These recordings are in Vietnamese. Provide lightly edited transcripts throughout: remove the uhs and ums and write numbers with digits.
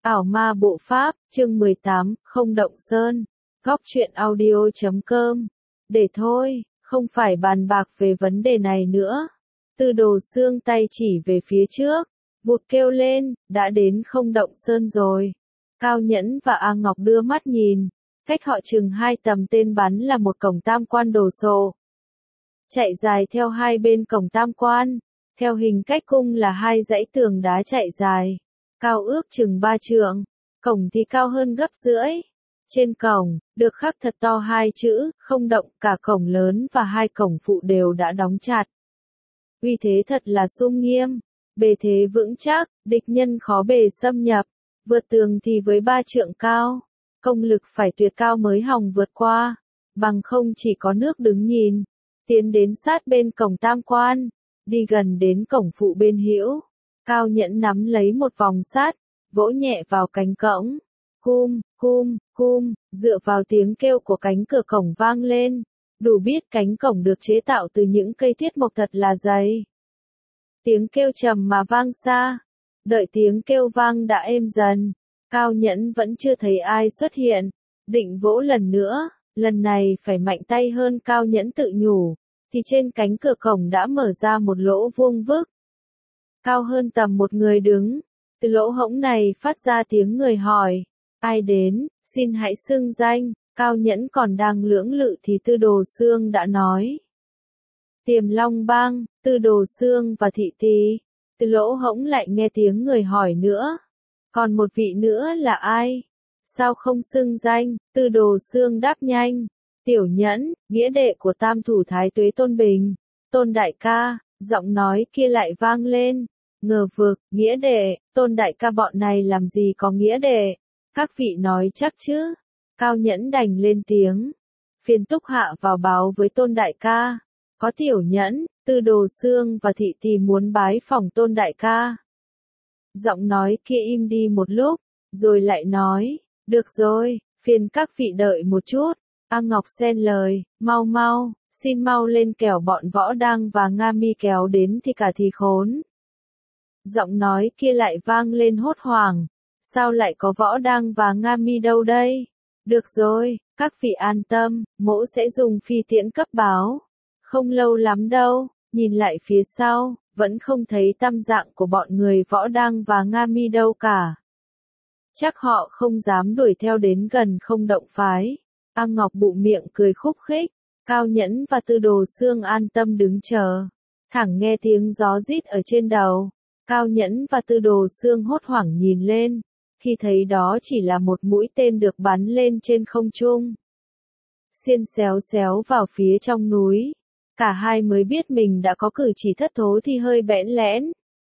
Ảo ma bộ pháp, chương 18, không động sơn. Góc truyện audio.com. Để thôi, không phải bàn bạc về vấn đề này nữa. Tư Đồ Xương tay chỉ về phía trước, vụt kêu lên, đã đến không động sơn rồi. Cao Nhẫn và A Ngọc đưa mắt nhìn, cách họ chừng 2 tầm tên bắn là một cổng tam quan đồ sộ. Chạy dài theo hai bên cổng tam quan, theo hình cách cung là 2 dãy tường đá chạy dài. Cao ước chừng 3 trượng, cổng thì cao hơn gấp rưỡi. Trên cổng, được khắc thật to 2 chữ, không động, cả cổng lớn và 2 cổng phụ đều đã đóng chặt. Uy thế thật là sum nghiêm, bề thế vững chắc, địch nhân khó bề xâm nhập, vượt tường thì với 3 trượng cao, công lực phải tuyệt cao mới hòng vượt qua, bằng không chỉ có nước đứng nhìn, tiến đến sát bên cổng tam quan, đi gần đến cổng phụ bên hữu. Cao Nhẫn nắm lấy một vòng sắt, vỗ nhẹ vào cánh cổng. Cum, cum, cum, dựa vào tiếng kêu của cánh cửa cổng vang lên, đủ biết cánh cổng được chế tạo từ những cây thiết mộc thật là dày. Tiếng kêu trầm mà vang xa, đợi tiếng kêu vang đã êm dần, Cao Nhẫn vẫn chưa thấy ai xuất hiện, định vỗ lần nữa, lần này phải mạnh tay hơn. Cao Nhẫn tự nhủ, thì trên cánh cửa cổng đã mở ra một lỗ vuông vức, cao hơn tầm một người đứng. Từ lỗ hổng này phát ra tiếng người hỏi, ai đến, xin hãy xưng danh. Cao Nhẫn còn đang lưỡng lự thì Tư Đồ Xương đã nói, Tiềm Long Bang, Tư Đồ Xương và Thị Tỳ. Từ lỗ hổng lại nghe tiếng người hỏi nữa, còn một vị nữa là ai? Sao không xưng danh? Tư Đồ Xương đáp nhanh, Tiểu Nhẫn, nghĩa đệ của Tam Thủ Thái Tuế Tôn Bình. Tôn đại ca. Giọng nói kia lại vang lên, ngờ vực, nghĩa đệ, Tôn đại ca bọn này làm gì có nghĩa đệ, các vị nói chắc chứ. Cao Nhẫn đành lên tiếng, phiền túc hạ vào báo với Tôn đại ca, có Tiểu Nhẫn, Tư Đồ Xương và Thị Tỳ muốn bái phỏng Tôn đại ca. Giọng nói kia im đi một lúc, rồi lại nói, được rồi, phiền các vị đợi một chút. A Ngọc xen lời, mau mau, xin mau lên kẻo bọn Võ Đăng và Nga Mi kéo đến thì cả thì khốn. Giọng nói kia lại vang lên hốt hoảng, sao lại có Võ Đăng và Nga Mi đâu đây? Được rồi, các vị an tâm, mỗ sẽ dùng phi tiễn cấp báo. Không lâu lắm đâu, nhìn lại phía sau, vẫn không thấy tăm dạng của bọn người Võ Đăng và Nga Mi đâu cả. Chắc họ không dám đuổi theo đến gần không động phái. A Ngọc bụng miệng cười khúc khích. Cao Nhẫn và Tư Đồ Xương an tâm đứng chờ. Thẳng nghe tiếng gió rít ở trên đầu. Cao Nhẫn và Tư Đồ Xương hốt hoảng nhìn lên, khi thấy đó chỉ là một mũi tên được bắn lên trên không trung, xiên xéo xéo vào phía trong núi. Cả hai mới biết mình đã có cử chỉ thất thố thì hơi bẽn lẽn.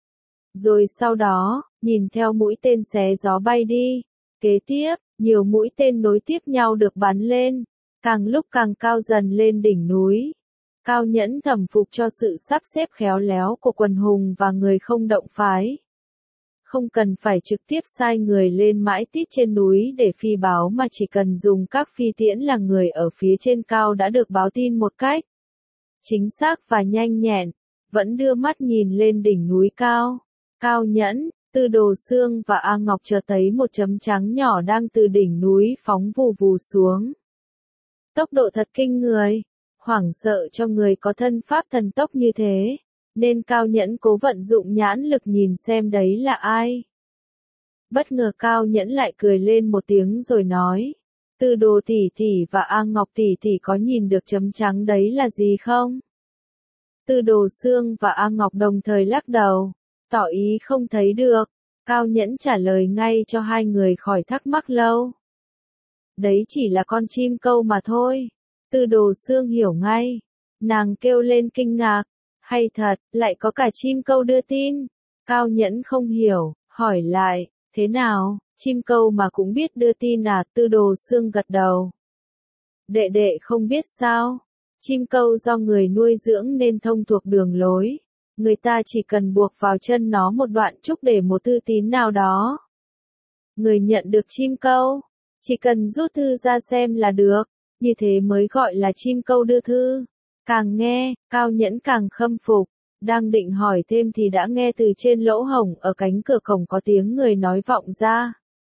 Rồi sau đó, nhìn theo mũi tên xé gió bay đi. Kế tiếp, nhiều mũi tên nối tiếp nhau được bắn lên, càng lúc càng cao dần lên đỉnh núi. Cao Nhẫn thầm phục cho sự sắp xếp khéo léo của quần hùng và người không động phái. Không cần phải trực tiếp sai người lên mãi tít trên núi để phi báo mà chỉ cần dùng các phi tiễn là người ở phía trên cao đã được báo tin một cách chính xác và nhanh nhẹn, vẫn đưa mắt nhìn lên đỉnh núi cao. Cao Nhẫn, Tư Đồ Xương và A Ngọc chợt thấy một chấm trắng nhỏ đang từ đỉnh núi phóng vù vù xuống. Tốc độ thật kinh người, hoảng sợ cho người có thân pháp thần tốc như thế, nên Cao Nhẫn cố vận dụng nhãn lực nhìn xem đấy là ai. Bất ngờ Cao Nhẫn lại cười lên một tiếng rồi nói, Tư Đồ tỷ tỷ và A Ngọc tỷ tỷ có nhìn được chấm trắng đấy là gì không? Tư Đồ Xương và A Ngọc đồng thời lắc đầu, tỏ ý không thấy được. Cao Nhẫn trả lời ngay cho hai người khỏi thắc mắc lâu. Đấy chỉ là con chim câu mà thôi. Tư Đồ Xương hiểu ngay. Nàng kêu lên kinh ngạc. Hay thật, lại có cả chim câu đưa tin. Cao Nhẫn không hiểu, hỏi lại, thế nào, chim câu mà cũng biết đưa tin à? Tư Đồ Xương gật đầu. Đệ đệ không biết sao? Chim câu do người nuôi dưỡng nên thông thuộc đường lối. Người ta chỉ cần buộc vào chân nó một đoạn trúc để một thư tín nào đó. Người nhận được chim câu, chỉ cần rút thư ra xem là được, như thế mới gọi là chim câu đưa thư. Càng nghe, Cao Nhẫn càng khâm phục, đang định hỏi thêm thì đã nghe từ trên lỗ hổng ở cánh cửa cổng có tiếng người nói vọng ra.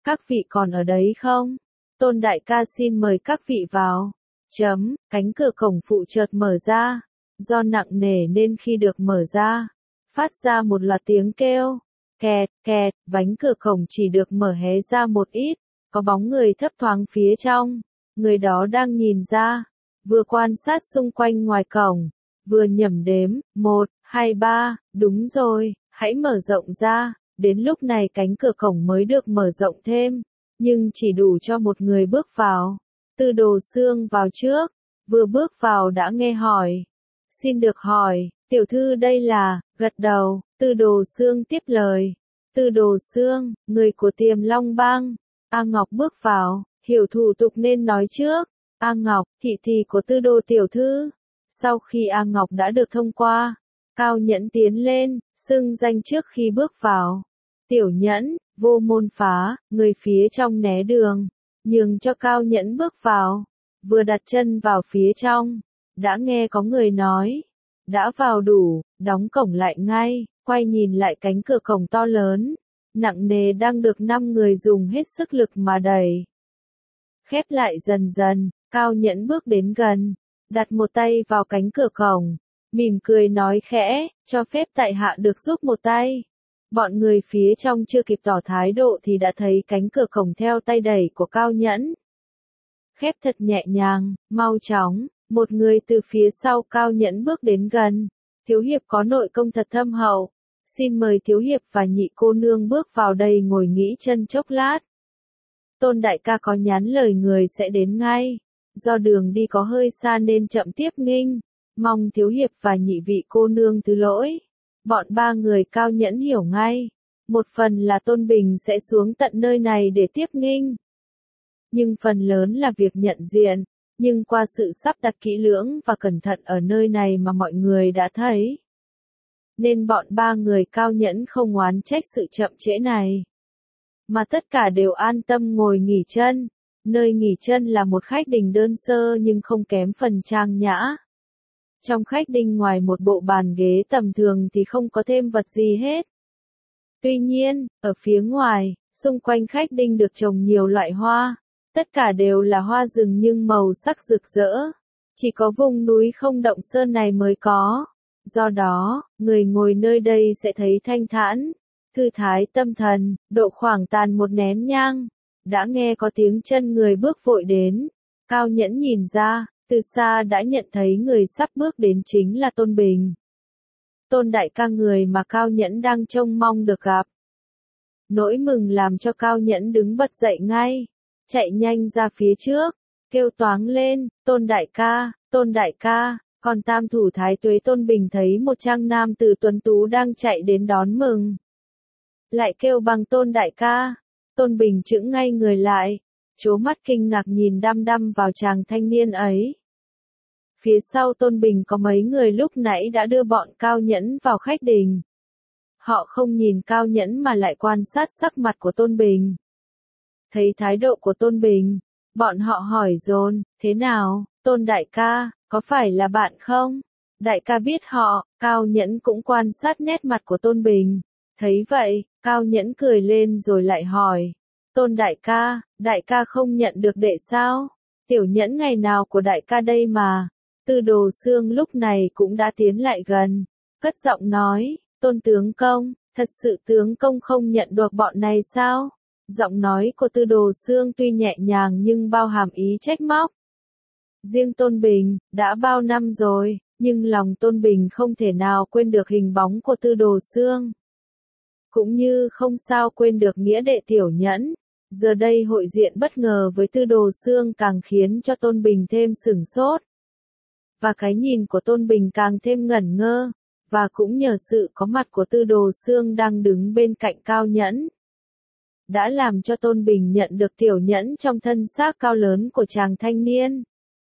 Các vị còn ở đấy không? Tôn đại ca xin mời các vị vào. Cánh cửa cổng phụ chợt mở ra. Do nặng nề nên khi được mở ra, phát ra một loạt tiếng kêu. Kẹt, kẹt, vánh cửa cổng chỉ được mở hé ra một ít. Có bóng người thấp thoáng phía trong. Người đó đang nhìn ra. Vừa quan sát xung quanh ngoài cổng. Vừa nhẩm đếm. 1, 2, 3. Đúng rồi, hãy mở rộng ra. Đến lúc này cánh cửa cổng mới được mở rộng thêm. Nhưng chỉ đủ cho một người bước vào. Tư Đồ Xương vào trước. Vừa bước vào đã nghe hỏi. Xin được hỏi, tiểu thư đây là, gật đầu, Tư Đồ Xương tiếp lời. Tư Đồ Xương, người của Tiềm Long Bang. A Ngọc bước vào, hiểu thủ tục nên nói trước. A Ngọc, thị thị của Tư Đồ tiểu thư. Sau khi A Ngọc đã được thông qua, Cao Nhẫn tiến lên, xưng danh trước khi bước vào. Tiểu Nhẫn, Vô Môn Phá, người phía trong né đường, nhường cho Cao Nhẫn bước vào. Vừa đặt chân vào phía trong, đã nghe có người nói, đã vào đủ, đóng cổng lại ngay, quay nhìn lại cánh cửa cổng to lớn, nặng nề đang được 5 người dùng hết sức lực mà đẩy. Khép lại dần dần, Cao Nhẫn bước đến gần, đặt một tay vào cánh cửa cổng, mỉm cười nói khẽ, cho phép tại hạ được giúp một tay. Bọn người phía trong chưa kịp tỏ thái độ thì đã thấy cánh cửa cổng theo tay đẩy của Cao Nhẫn. Khép thật nhẹ nhàng, mau chóng, một người từ phía sau Cao Nhẫn bước đến gần. Thiếu hiệp có nội công thật thâm hậu. Xin mời thiếu hiệp và nhị cô nương bước vào đây ngồi nghỉ chân chốc lát. Tôn đại ca có nhắn lời người sẽ đến ngay. Do đường đi có hơi xa nên chậm tiếp nghinh. Mong thiếu hiệp và nhị vị cô nương thứ lỗi. Bọn 3 người Cao Nhẫn hiểu ngay. Một phần là Tôn Bình sẽ xuống tận nơi này để tiếp nghinh. Nhưng phần lớn là việc nhận diện. Nhưng qua sự sắp đặt kỹ lưỡng và cẩn thận ở nơi này mà mọi người đã thấy. Nên bọn 3 người Cao Nhẫn không oán trách sự chậm trễ này. Mà tất cả đều an tâm ngồi nghỉ chân. Nơi nghỉ chân là một khách đình đơn sơ nhưng không kém phần trang nhã. Trong khách đình ngoài một bộ bàn ghế tầm thường thì không có thêm vật gì hết. Tuy nhiên, ở phía ngoài, xung quanh khách đình được trồng nhiều loại hoa. Tất cả đều là hoa rừng nhưng màu sắc rực rỡ. Chỉ có vùng núi Không Động Sơn này mới có. Do đó, người ngồi nơi đây sẽ thấy thanh thản, thư thái tâm thần, độ khoảng tàn một nén nhang. Đã nghe có tiếng chân người bước vội đến. Cao Nhẫn nhìn ra, từ xa đã nhận thấy người sắp bước đến chính là Tôn Bình. Tôn đại ca người mà Cao Nhẫn đang trông mong được gặp. Nỗi mừng làm cho Cao Nhẫn đứng bật dậy ngay. Chạy nhanh ra phía trước, kêu toáng lên, Tôn đại ca, còn Tam thủ thái tuế Tôn Bình thấy một trang nam tử tuấn tú đang chạy đến đón mừng. Lại kêu bằng Tôn đại ca, Tôn Bình chững ngay người lại, trố mắt kinh ngạc nhìn đăm đăm vào chàng thanh niên ấy. Phía sau Tôn Bình có mấy người lúc nãy đã đưa bọn Cao Nhẫn vào khách đình. Họ không nhìn Cao Nhẫn mà lại quan sát sắc mặt của Tôn Bình. Thấy thái độ của Tôn Bình, bọn họ hỏi dồn, thế nào, Tôn đại ca, có phải là bạn không? Đại ca biết họ, Cao Nhẫn cũng quan sát nét mặt của Tôn Bình. Thấy vậy, Cao Nhẫn cười lên rồi lại hỏi, Tôn đại ca không nhận được đệ sao? Tiểu Nhẫn ngày nào của đại ca đây mà. Tư Đồ Xương lúc này cũng đã tiến lại gần, cất giọng nói, Tôn tướng công, thật sự tướng công không nhận được bọn này sao? Giọng nói của Tư Đồ Xương tuy nhẹ nhàng nhưng bao hàm ý trách móc. Riêng Tôn Bình, đã bao năm rồi, nhưng lòng Tôn Bình không thể nào quên được hình bóng của Tư Đồ Xương. Cũng như không sao quên được nghĩa đệ Tiểu Nhẫn. Giờ đây hội diện bất ngờ với Tư Đồ Xương càng khiến cho Tôn Bình thêm sửng sốt. Và cái nhìn của Tôn Bình càng thêm ngẩn ngơ. Và cũng nhờ sự có mặt của Tư Đồ Xương đang đứng bên cạnh Cao Nhẫn. Đã làm cho Tôn Bình nhận được Tiểu Nhẫn trong thân xác cao lớn của chàng thanh niên.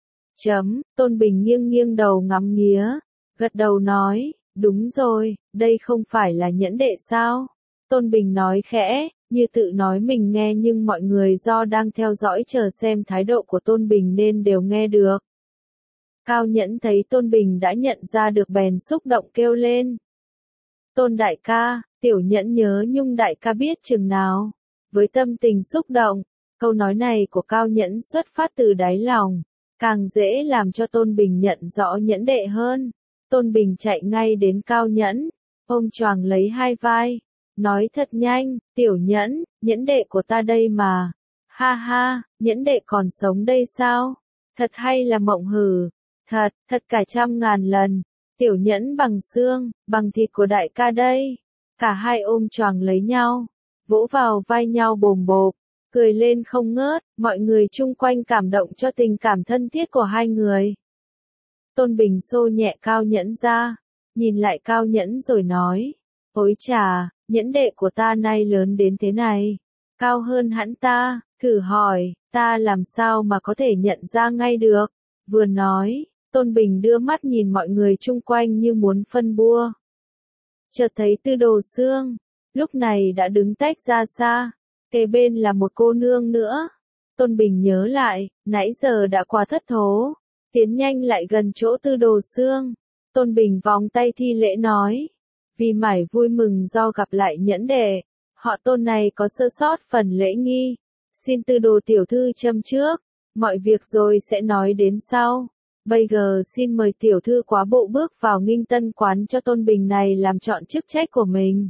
Tôn Bình nghiêng nghiêng đầu ngắm nghía, gật đầu nói, đúng rồi, đây không phải là Nhẫn đệ sao? Tôn Bình nói khẽ, như tự nói mình nghe nhưng mọi người do đang theo dõi chờ xem thái độ của Tôn Bình nên đều nghe được. Cao Nhẫn thấy Tôn Bình đã nhận ra được bèn xúc động kêu lên. Tôn đại ca, Tiểu Nhẫn nhớ Nhung đại ca biết chừng nào. Với tâm tình xúc động, câu nói này của Cao Nhẫn xuất phát từ đáy lòng, càng dễ làm cho Tôn Bình nhận rõ Nhẫn đệ hơn. Tôn Bình chạy ngay đến Cao Nhẫn, ôm choàng lấy hai vai, nói thật nhanh, tiểu Nhẫn, Nhẫn đệ của ta đây mà. Ha ha, Nhẫn đệ còn sống đây sao? Thật hay là mộng hử? Thật, thật cả trăm ngàn lần. Tiểu Nhẫn bằng xương, bằng thịt của đại ca đây. Cả hai ôm choàng lấy nhau, vỗ vào vai nhau bồm bộp, cười lên không ngớt, mọi người chung quanh cảm động cho tình cảm thân thiết của hai người. Tôn Bình xô nhẹ Cao Nhẫn ra, nhìn lại Cao Nhẫn rồi nói, ôi chà, Nhẫn đệ của ta nay lớn đến thế này, cao hơn hẳn ta, thử hỏi, ta làm sao mà có thể nhận ra ngay được. Vừa nói, Tôn Bình đưa mắt nhìn mọi người chung quanh như muốn phân bua. Chợt thấy Tư Đồ Xương, lúc này đã đứng tách ra xa, kề bên là một cô nương nữa. Tôn Bình nhớ lại, nãy giờ đã qua thất thố, tiến nhanh lại gần chỗ Tư Đồ Xương. Tôn Bình vòng tay thi lễ nói, vì mải vui mừng do gặp lại Nhẫn đệ, họ Tôn này có sơ sót phần lễ nghi, xin Tư Đồ tiểu thư châm trước, mọi việc rồi sẽ nói đến sau. Bây giờ xin mời tiểu thư quá bộ bước vào Nghinh Tân quán cho Tôn Bình này làm trọn chức trách của mình.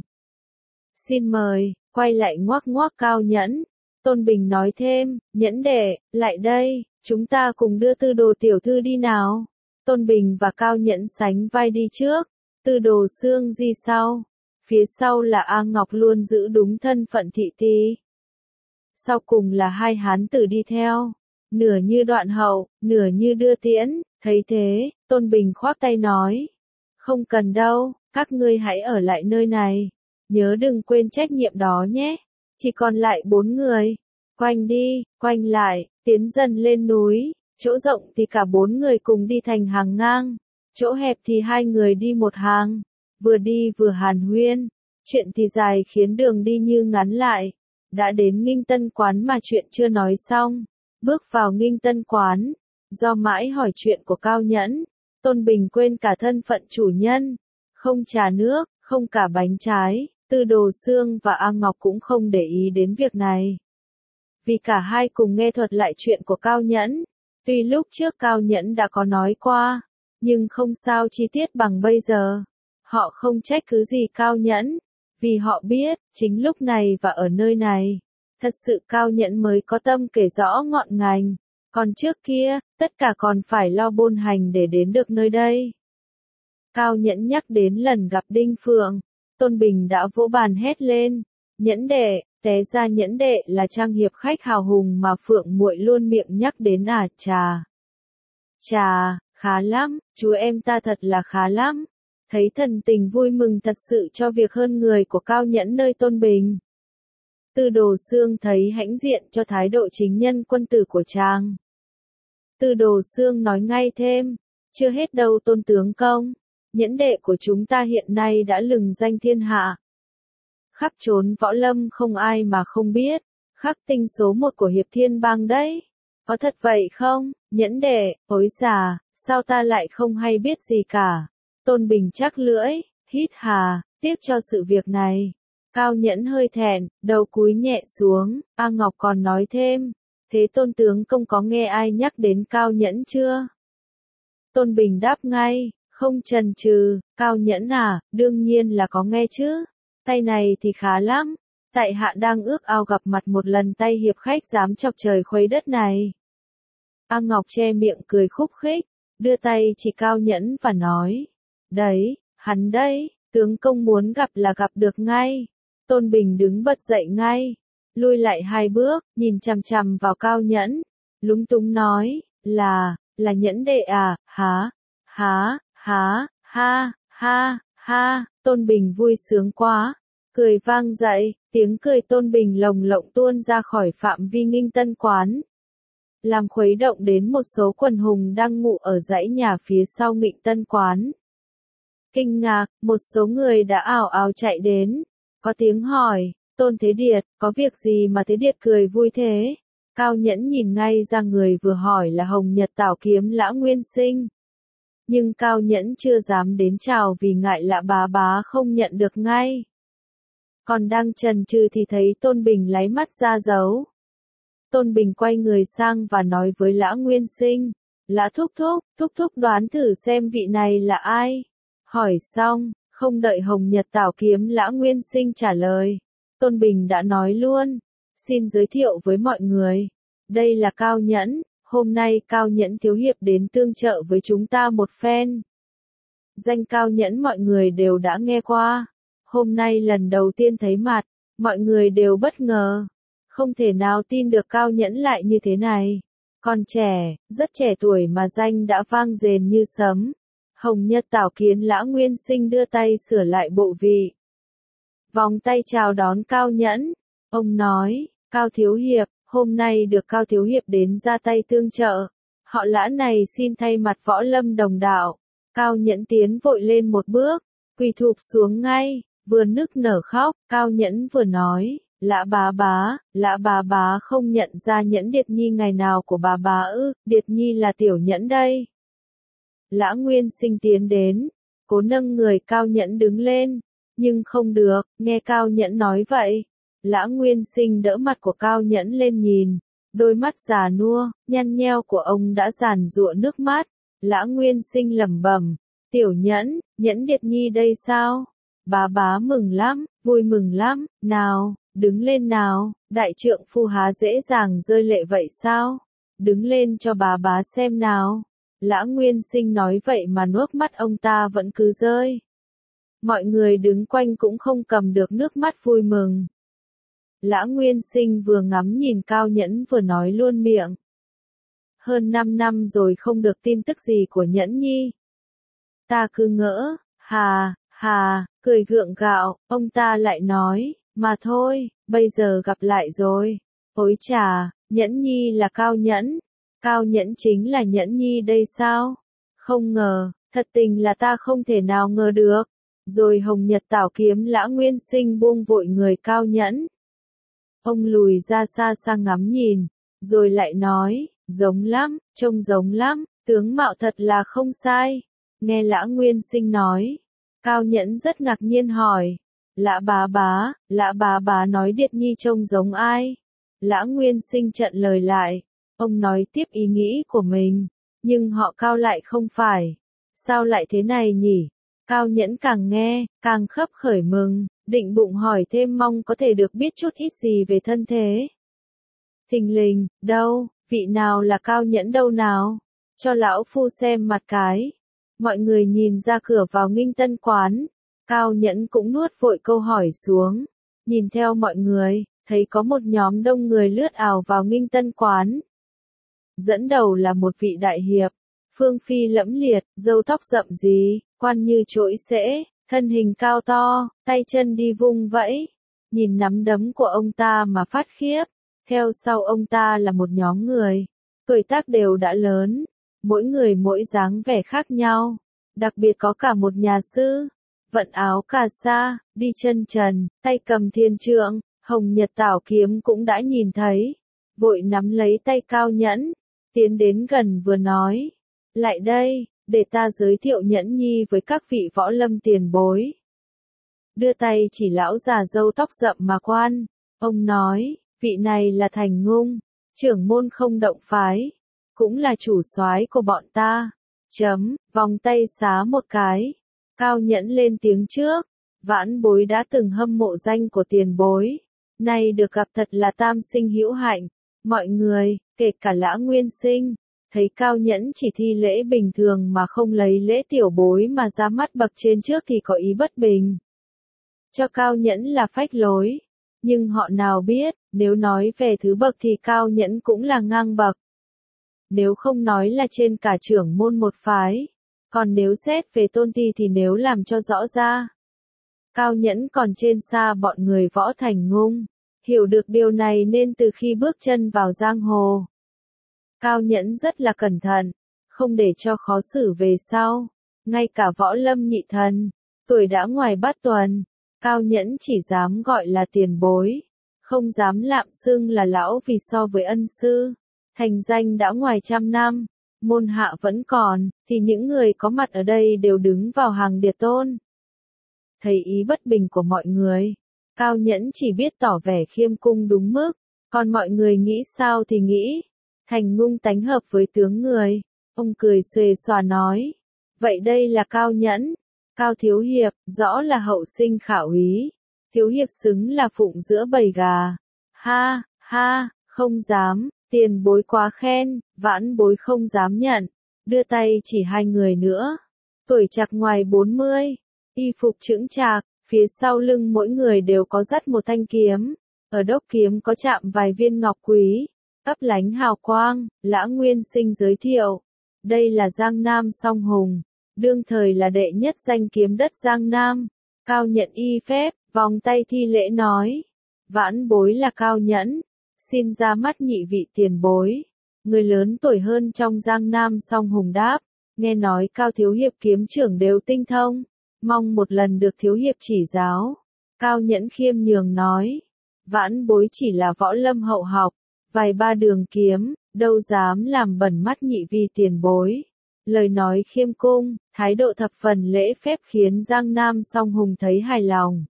Xin mời, quay lại ngoác ngoác Cao Nhẫn. Tôn Bình nói thêm, Nhẫn đệ, lại đây, chúng ta cùng đưa Tư Đồ tiểu thư đi nào. Tôn Bình và Cao Nhẫn sánh vai đi trước, Tư Đồ Xương đi sau. Phía sau là A Ngọc luôn giữ đúng thân phận thị ti. Sau cùng là hai hán tử đi theo, nửa như đoạn hậu, nửa như đưa tiễn. Thấy thế, Tôn Bình khoác tay nói, không cần đâu, các ngươi hãy ở lại nơi này, nhớ đừng quên trách nhiệm đó nhé. Chỉ còn lại 4 người, quanh đi, quanh lại, tiến dần lên núi, chỗ rộng thì cả 4 người cùng đi thành hàng ngang, chỗ hẹp thì 2 người đi một hàng, vừa đi vừa hàn huyên, chuyện thì dài khiến đường đi như ngắn lại. Đã đến Nghinh Tân quán mà chuyện chưa nói xong, bước vào Nghinh Tân quán, do mãi hỏi chuyện của Cao Nhẫn, Tôn Bình quên cả thân phận chủ nhân, không trà nước, không cả bánh trái. Tư Đồ Xương và A Ngọc cũng không để ý đến việc này, vì cả hai cùng nghe thuật lại chuyện của Cao Nhẫn. Tuy lúc trước Cao Nhẫn đã có nói qua, nhưng không sao chi tiết bằng bây giờ. Họ không trách cứ gì Cao Nhẫn, vì họ biết, chính lúc này và ở nơi này, thật sự Cao Nhẫn mới có tâm kể rõ ngọn ngành. Còn trước kia, tất cả còn phải lo bôn hành để đến được nơi đây. Cao Nhẫn nhắc đến lần gặp Đinh Phượng, Tôn Bình đã vỗ bàn hét lên, Nhẫn đệ, té ra Nhẫn đệ là trang hiệp khách hào hùng mà Phượng muội luôn miệng nhắc đến à. Chà, chà, khá lắm, chú em ta thật là khá lắm. Thấy thần tình vui mừng thật sự cho việc hơn người của Cao Nhẫn nơi Tôn Bình. Tư Đồ Xương thấy hãnh diện cho thái độ chính nhân quân tử của chàng. Tư Đồ Xương nói ngay thêm, chưa hết đâu Tôn tướng công, Nhẫn đệ của chúng ta hiện nay đã lừng danh thiên hạ. Khắp chốn võ lâm không ai mà không biết, khắc tinh số 1 của Hiệp Thiên Bang đấy. Có thật vậy không, Nhẫn đệ, ối già, sao ta lại không hay biết gì cả. Tôn Bình chắc lưỡi, hít hà, tiếc cho sự việc này. Cao Nhẫn hơi thẹn, đầu cúi nhẹ xuống, A Ngọc còn nói thêm, thế Tôn tướng công có nghe ai nhắc đến Cao Nhẫn chưa? Tôn Bình đáp ngay, không chần chừ, Cao Nhẫn à, đương nhiên là có nghe chứ. Tay này thì khá lắm, tại hạ đang ước ao gặp mặt một lần tay hiệp khách dám chọc trời khuấy đất này. A Ngọc che miệng cười khúc khích, đưa tay chỉ Cao Nhẫn và nói, đấy, hắn đấy, tướng công muốn gặp là gặp được ngay. Tôn Bình đứng bật dậy ngay, lui lại 2 bước, nhìn chằm chằm vào Cao Nhẫn, lúng túng nói, là Nhẫn đệ à, há, ha, Tôn Bình vui sướng quá, cười vang dậy, tiếng cười Tôn Bình lồng lộng tuôn ra khỏi phạm vi Nghinh Tân quán, làm khuấy động đến một số quần hùng đang ngụ ở dãy nhà phía sau Nghinh Tân quán. Kinh ngạc, một số người đã ào ào chạy đến, có tiếng hỏi, Tôn Thế Điệt, có việc gì mà Thế Điệt cười vui thế? Cao Nhẫn nhìn ngay ra người vừa hỏi là Hồng Nhật Tảo Kiếm Lã Nguyên Sinh. Nhưng Cao Nhẫn chưa dám đến chào vì ngại lạ bá bá không nhận được ngay. Còn đang chần chừ thì thấy Tôn Bình láy mắt ra dấu. Tôn Bình quay người sang và nói với Lã Nguyên Sinh, Lã thúc thúc đoán thử xem vị này là ai. Hỏi xong, không đợi Hồng Nhật Tảo Kiếm Lã Nguyên Sinh trả lời, Tôn Bình đã nói luôn, xin giới thiệu với mọi người, đây là Cao Nhẫn, hôm nay Cao Nhẫn thiếu hiệp đến tương trợ với chúng ta một phen. Danh Cao Nhẫn mọi người đều đã nghe qua, hôm nay lần đầu tiên thấy mặt, mọi người đều bất ngờ, không thể nào tin được Cao Nhẫn lại như thế này. Còn trẻ, rất trẻ tuổi mà danh đã vang dền như sấm. Hồng Nhật Tảo Kiến Lã Nguyên Sinh đưa tay sửa lại bộ vị. Vòng tay chào đón Cao Nhẫn. Ông nói, Cao Thiếu Hiệp, hôm nay được Cao Thiếu Hiệp đến ra tay tương trợ. Họ Lã này xin thay mặt võ lâm đồng đạo. Cao Nhẫn tiến vội lên một bước, quỳ thụp xuống ngay, vừa nức nở khóc. Cao Nhẫn vừa nói, Lã bá bá không nhận ra Nhẫn Điệt Nhi ngày nào của bà ư, Điệt Nhi là tiểu Nhẫn đây. Lã Nguyên Sinh tiến đến, cố nâng người Cao Nhẫn đứng lên, nhưng không được, nghe Cao Nhẫn nói vậy. Lã Nguyên Sinh đỡ mặt của Cao Nhẫn lên nhìn, đôi mắt già nua, nhăn nheo của ông đã giàn giụa nước mắt. Lã Nguyên Sinh lẩm bẩm, tiểu Nhẫn, Nhẫn Điệt Nhi đây sao? Bá mừng lắm, vui mừng lắm, nào, đứng lên nào, đại trượng phu há dễ dàng rơi lệ vậy sao? Đứng lên cho bá xem nào. Lã Nguyên Sinh nói vậy mà nước mắt ông ta vẫn cứ rơi. Mọi người đứng quanh cũng không cầm được nước mắt vui mừng. Lã Nguyên Sinh vừa ngắm nhìn Cao Nhẫn vừa nói luôn miệng. Hơn 5 năm rồi không được tin tức gì của Nhẫn Nhi. Ta cứ ngỡ, cười gượng gạo, ông ta lại nói, mà thôi, bây giờ gặp lại rồi. Ôi chà, Nhẫn Nhi là Cao Nhẫn. Cao Nhẫn chính là Nhẫn Nhi đây sao? Không ngờ, thật tình là ta không thể nào ngờ được. Rồi Hồng Nhật Tảo Kiếm Lã Nguyên Sinh buông vội người Cao Nhẫn. Ông lùi ra xa sang ngắm nhìn, rồi lại nói, giống lắm, trông giống lắm, tướng mạo thật là không sai. Nghe Lã Nguyên Sinh nói, Cao Nhẫn rất ngạc nhiên hỏi, Lã bá nói Điệt Nhi trông giống ai? Lã Nguyên Sinh chặn lời lại, ông nói tiếp ý nghĩ của mình, nhưng họ Cao lại không phải. Sao lại thế này nhỉ? Cao Nhẫn càng nghe, càng khấp khởi mừng, định bụng hỏi thêm mong có thể được biết chút ít gì về thân thế. Thình lình, đâu, vị nào là Cao Nhẫn đâu nào? Cho lão phu xem mặt cái. Mọi người nhìn ra cửa vào Nghinh Tân quán. Cao Nhẫn cũng nuốt vội câu hỏi xuống. Nhìn theo mọi người, thấy có một nhóm đông người lướt ào vào Nghinh Tân quán. Dẫn đầu là một vị đại hiệp, phương phi lẫm liệt, râu tóc rậm rì, quan như chổi xễ, thân hình cao to, tay chân đi vung vẫy. Nhìn nắm đấm của ông ta mà phát khiếp. Theo sau ông ta là một nhóm người, tuổi tác đều đã lớn, mỗi người mỗi dáng vẻ khác nhau. Đặc biệt có cả một nhà sư, vận áo cà sa, đi chân trần, tay cầm thiên trượng. Hồng Nhật Tảo Kiếm cũng đã nhìn thấy, vội nắm lấy tay Cao Nhẫn, tiến đến gần vừa nói, lại đây, để ta giới thiệu Nhẫn Nhi với các vị võ lâm tiền bối. Đưa tay chỉ lão già râu tóc rậm mà quan, ông nói, vị này là Thành Ngung, trưởng môn Không Động phái, cũng là chủ soái của bọn ta. Vòng tay xá một cái, Cao Nhẫn lên tiếng trước, vãn bối đã từng hâm mộ danh của tiền bối, nay được gặp thật là tam sinh hữu hạnh. Mọi người, kể cả Lã Nguyên Sinh, thấy Cao Nhẫn chỉ thi lễ bình thường mà không lấy lễ tiểu bối mà ra mắt bậc trên trước thì có ý bất bình. Cho Cao Nhẫn là phách lối, nhưng họ nào biết, nếu nói về thứ bậc thì Cao Nhẫn cũng là ngang bậc. Nếu không nói là trên cả trưởng môn một phái, còn nếu xét về tôn ti thì nếu làm cho rõ ra, Cao Nhẫn còn trên xa bọn người võ Thành Ngung. Hiểu được điều này nên từ khi bước chân vào giang hồ, Cao Nhẫn rất là cẩn thận, không để cho khó xử về sau. Ngay cả võ lâm nhị thần, tuổi đã ngoài bát tuần, Cao Nhẫn chỉ dám gọi là tiền bối, không dám lạm xưng là lão vì so với ân sư, thành danh đã ngoài 100 năm, môn hạ vẫn còn, thì những người có mặt ở đây đều đứng vào hàng điệt tôn. Thấy ý bất bình của mọi người, Cao Nhẫn chỉ biết tỏ vẻ khiêm cung đúng mức, còn mọi người nghĩ sao thì nghĩ. Thành Ngung tánh hợp với tướng người, ông cười xuề xòa nói. Vậy đây là Cao Nhẫn, Cao Thiếu Hiệp, rõ là hậu sinh khả úy. Thiếu Hiệp xứng là phụng giữa bầy gà. Ha, ha, không dám, tiền bối quá khen, vãn bối không dám nhận. Đưa tay chỉ hai người nữa. Tuổi trạc ngoài 40, y phục chững chạc, phía sau lưng mỗi người đều có dắt một thanh kiếm. Ở đốc kiếm có chạm vài viên ngọc quý, ấp lánh hào quang. Lã Nguyên Sinh giới thiệu. Đây là Giang Nam Song Hùng, đương thời là đệ nhất danh kiếm đất Giang Nam. Cao Nhận y phép, vòng tay thi lễ nói. Vãn bối là Cao Nhẫn, xin ra mắt nhị vị tiền bối. Người lớn tuổi hơn trong Giang Nam Song Hùng đáp. Nghe nói Cao Thiếu Hiệp kiếm trưởng đều tinh thông, mong một lần được Thiếu Hiệp chỉ giáo. Cao Nhẫn khiêm nhường nói. Vãn bối chỉ là võ lâm hậu học, vài ba đường kiếm, đâu dám làm bẩn mắt nhị vị tiền bối. Lời nói khiêm cung, thái độ thập phần lễ phép khiến Giang Nam Song Hùng thấy hài lòng.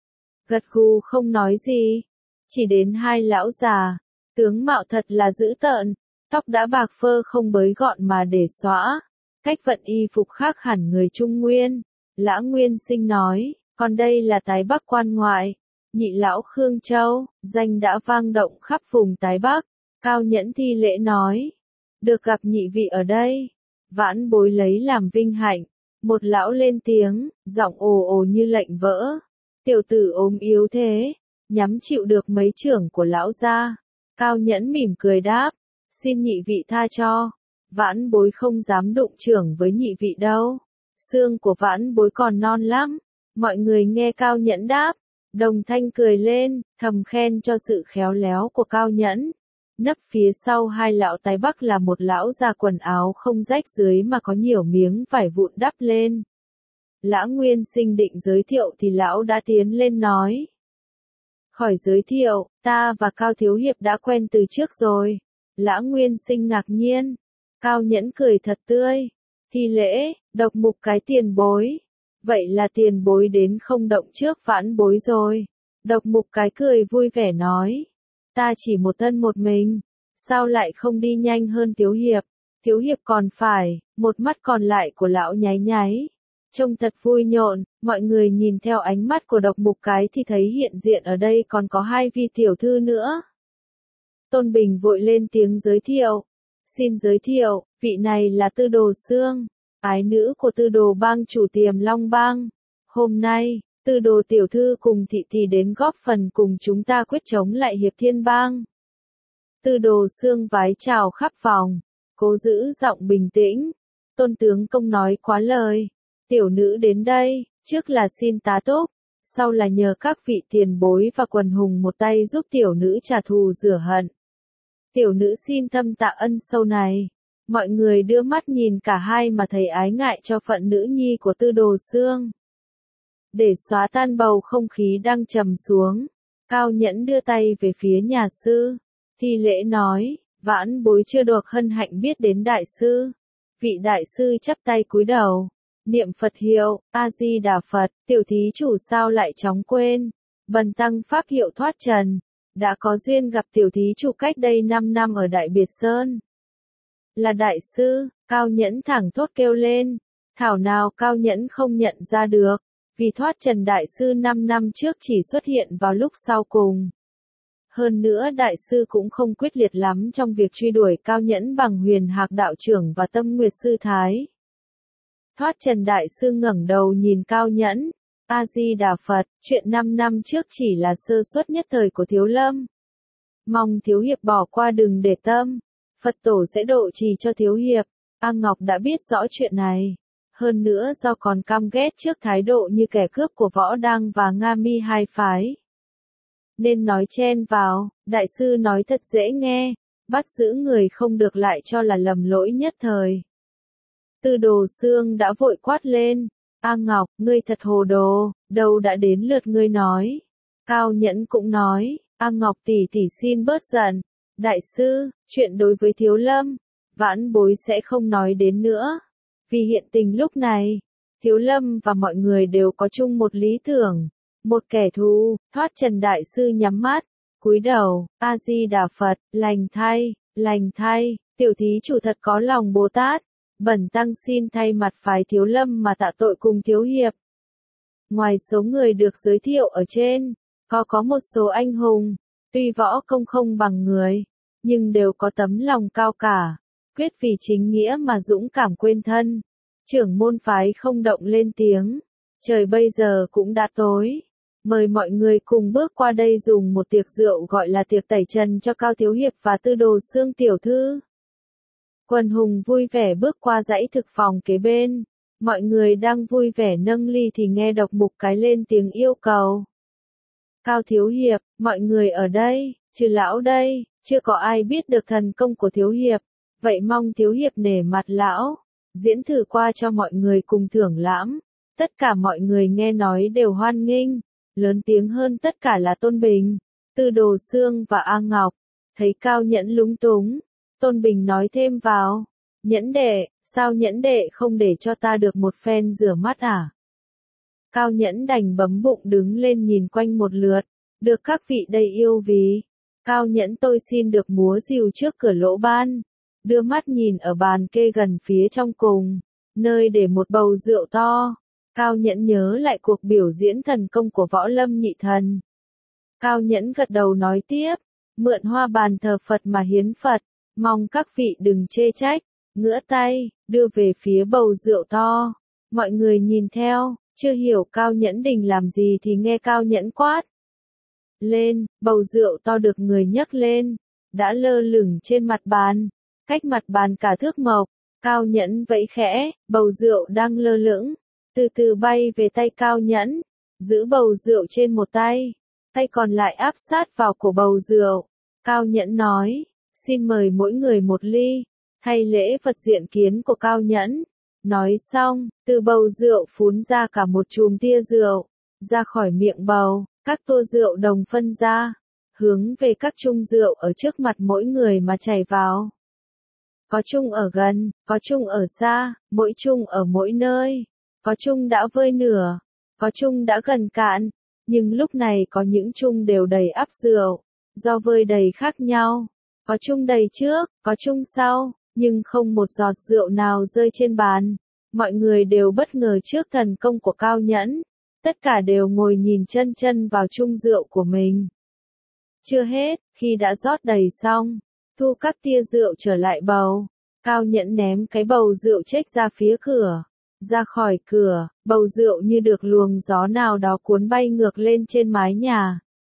Gật gù không nói gì, chỉ đến hai lão già, tướng mạo thật là dữ tợn, tóc đã bạc phơ không bới gọn mà để xõa, cách vận y phục khác hẳn người Trung Nguyên. Lã Nguyên Sinh nói, còn đây là Tái Bắc quan ngoại, nhị lão Khương Châu, danh đã vang động khắp vùng Tái Bắc. Cao Nhẫn thi lễ nói, được gặp nhị vị ở đây, vãn bối lấy làm vinh hạnh. Một lão lên tiếng, giọng ồ ồ như lệnh vỡ. Tiểu tử ốm yếu thế, nhắm chịu được mấy trưởng của lão gia. Cao Nhẫn mỉm cười đáp, xin nhị vị tha cho, vãn bối không dám đụng trưởng với nhị vị đâu. Xương của vãn bối còn non lắm. Mọi người nghe Cao Nhẫn đáp, đồng thanh cười lên, thầm khen cho sự khéo léo của Cao Nhẫn. Nấp phía sau hai lão Tái Bắc là một lão già quần áo không rách dưới mà có nhiều miếng vải vụn đắp lên. Lã Nguyên Sinh định giới thiệu thì lão đã tiến lên nói. Khỏi giới thiệu, ta và Cao Thiếu Hiệp đã quen từ trước rồi. Lã Nguyên Sinh ngạc nhiên. Cao Nhẫn cười thật tươi. Thi lễ, Độc Mục cái tiền bối. Vậy là tiền bối đến không động trước vãn bối rồi. Độc Mục cái cười vui vẻ nói. Ta chỉ một thân một mình, sao lại không đi nhanh hơn Thiếu Hiệp? Thiếu Hiệp còn phải, một mắt còn lại của lão nháy nháy. Trông thật vui nhộn, mọi người nhìn theo ánh mắt của Độc Mục cái thì thấy hiện diện ở đây còn có hai vị tiểu thư nữa. Tôn Bình vội lên tiếng giới thiệu. Xin giới thiệu, vị này là Tư Đồ Xương, ái nữ của Tư Đồ Bang chủ Tiềm Long Bang. Hôm nay, Tư Đồ tiểu thư cùng thị tỷ đến góp phần cùng chúng ta quyết chống lại Hiệp Thiên Bang. Tư Đồ Xương vái chào khắp phòng, cố giữ giọng bình tĩnh. Tôn tướng công nói quá lời. Tiểu nữ đến đây, trước là xin tá túc, sau là nhờ các vị tiền bối và quần hùng một tay giúp tiểu nữ trả thù rửa hận. Tiểu nữ xin thâm tạ ân sâu này. Mọi người đưa mắt nhìn cả hai mà thấy ái ngại cho phận nữ nhi của Tư Đồ Xương. Để xóa tan bầu không khí đang trầm xuống, Cao Nhẫn đưa tay về phía nhà sư, thi lễ nói, vãn bối chưa được hân hạnh biết đến đại sư. Vị đại sư chắp tay cúi đầu, niệm Phật hiệu, A-di-đà Phật. Tiểu thí chủ sao lại chóng quên, bần tăng pháp hiệu thoát trần, đã có duyên gặp tiểu thí chủ cách đây 5 năm ở Đại Biệt Sơn. Là đại sư, Cao Nhẫn thẳng thốt kêu lên, thảo nào Cao Nhẫn không nhận ra được, vì thoát trần đại sư 5 năm trước chỉ xuất hiện vào lúc sau cùng. Hơn nữa đại sư cũng không quyết liệt lắm trong việc truy đuổi Cao Nhẫn bằng Huyền Hạc đạo trưởng và Tâm Nguyệt sư thái. Thoát trần đại sư ngẩng đầu nhìn Cao Nhẫn, A-di-đà Phật, chuyện 5 năm trước chỉ là sơ suất nhất thời của Thiếu Lâm. Mong Thiếu Hiệp bỏ qua đừng để tâm, Phật tổ sẽ độ trì cho Thiếu Hiệp. A Ngọc đã biết rõ chuyện này. Hơn nữa do còn căm ghét trước thái độ như kẻ cướp của Võ Đăng và Nga Mi hai phái, nên nói chen vào. Đại sư nói thật dễ nghe, bắt giữ người không được lại cho là lầm lỗi nhất thời. Tư Đồ Xương đã vội quát lên, A Ngọc, ngươi thật hồ đồ, đâu đã đến lượt ngươi nói. Cao Nhẫn cũng nói, A Ngọc tỷ tỷ xin bớt giận. Đại sư, chuyện đối với Thiếu Lâm, vãn bối sẽ không nói đến nữa. Vì hiện tình lúc này, Thiếu Lâm và mọi người đều có chung một lý tưởng, một kẻ thù, thoát trần đại sư nhắm mắt, cúi đầu, A-di-đà Phật, lành thay, tiểu thí chủ thật có lòng Bồ Tát, bần tăng xin thay mặt phái Thiếu Lâm mà tạ tội cùng Thiếu Hiệp. Ngoài số người được giới thiệu ở trên, có một số anh hùng, tuy võ công không bằng người, nhưng đều có tấm lòng cao cả, quyết vì chính nghĩa mà dũng cảm quên thân. Trưởng môn phái không động lên tiếng, trời bây giờ cũng đã tối, mời mọi người cùng bước qua đây dùng một tiệc rượu gọi là tiệc tẩy trần cho Cao Thiếu Hiệp và Tư Đồ Xương tiểu thư. Quần hùng vui vẻ bước qua dãy thực phòng kế bên, mọi người đang vui vẻ nâng ly thì nghe Độc Mục Cái lên tiếng yêu cầu. Cao Thiếu Hiệp, mọi người ở đây, trừ lão đây, chưa có ai biết được thần công của Thiếu Hiệp, vậy mong Thiếu Hiệp nể mặt lão, diễn thử qua cho mọi người cùng thưởng lãm. Tất cả mọi người nghe nói đều hoan nghênh, lớn tiếng hơn tất cả là Tôn Bình, Tư Đồ Xương và A Ngọc. Thấy Cao Nhẫn lúng túng, Tôn Bình nói thêm vào, Nhẫn đệ, sao Nhẫn đệ không để cho ta được một phen rửa mắt à? Cao Nhẫn đành bấm bụng đứng lên nhìn quanh một lượt, được các vị đây yêu vì. Cao Nhẫn tôi xin được múa rìu trước cửa lỗ ban, đưa mắt nhìn ở bàn kê gần phía trong cùng, nơi để một bầu rượu to. Cao Nhẫn nhớ lại cuộc biểu diễn thần công của Võ Lâm Nhị Thần. Cao Nhẫn gật đầu nói tiếp, mượn hoa bàn thờ Phật mà hiến Phật, mong các vị đừng chê trách, ngửa tay, đưa về phía bầu rượu to. Mọi người nhìn theo, chưa hiểu Cao Nhẫn định làm gì thì nghe Cao Nhẫn quát lên, bầu rượu to được người nhấc lên, đã lơ lửng trên mặt bàn, cách mặt bàn cả thước mộc. Cao Nhẫn vẫy khẽ, bầu rượu đang lơ lửng, từ từ bay về tay Cao Nhẫn, giữ bầu rượu trên một tay, tay còn lại áp sát vào cổ bầu rượu. Cao Nhẫn nói, xin mời mỗi người một ly, thay lễ vật diện kiến của Cao Nhẫn. Nói xong, từ bầu rượu phun ra cả một chùm tia rượu, ra khỏi miệng bầu, các tua rượu đồng phân ra, hướng về các chung rượu ở trước mặt mỗi người mà chảy vào. Có chung ở gần, có chung ở xa, mỗi chung ở mỗi nơi, có chung đã vơi nửa, có chung đã gần cạn, nhưng lúc này có những chung đều đầy ắp rượu, do vơi đầy khác nhau, có chung đầy trước, có chung sau, nhưng không một giọt rượu nào rơi trên bàn. Mọi người đều bất ngờ trước thần công của Cao Nhẫn, tất cả đều ngồi nhìn chân chân vào chung rượu của mình. Chưa hết, khi đã rót đầy xong, thu các tia rượu trở lại bầu, Cao Nhẫn ném cái bầu rượu chếch ra phía cửa. Ra khỏi cửa, bầu rượu như được luồng gió nào đó cuốn bay ngược lên trên mái nhà.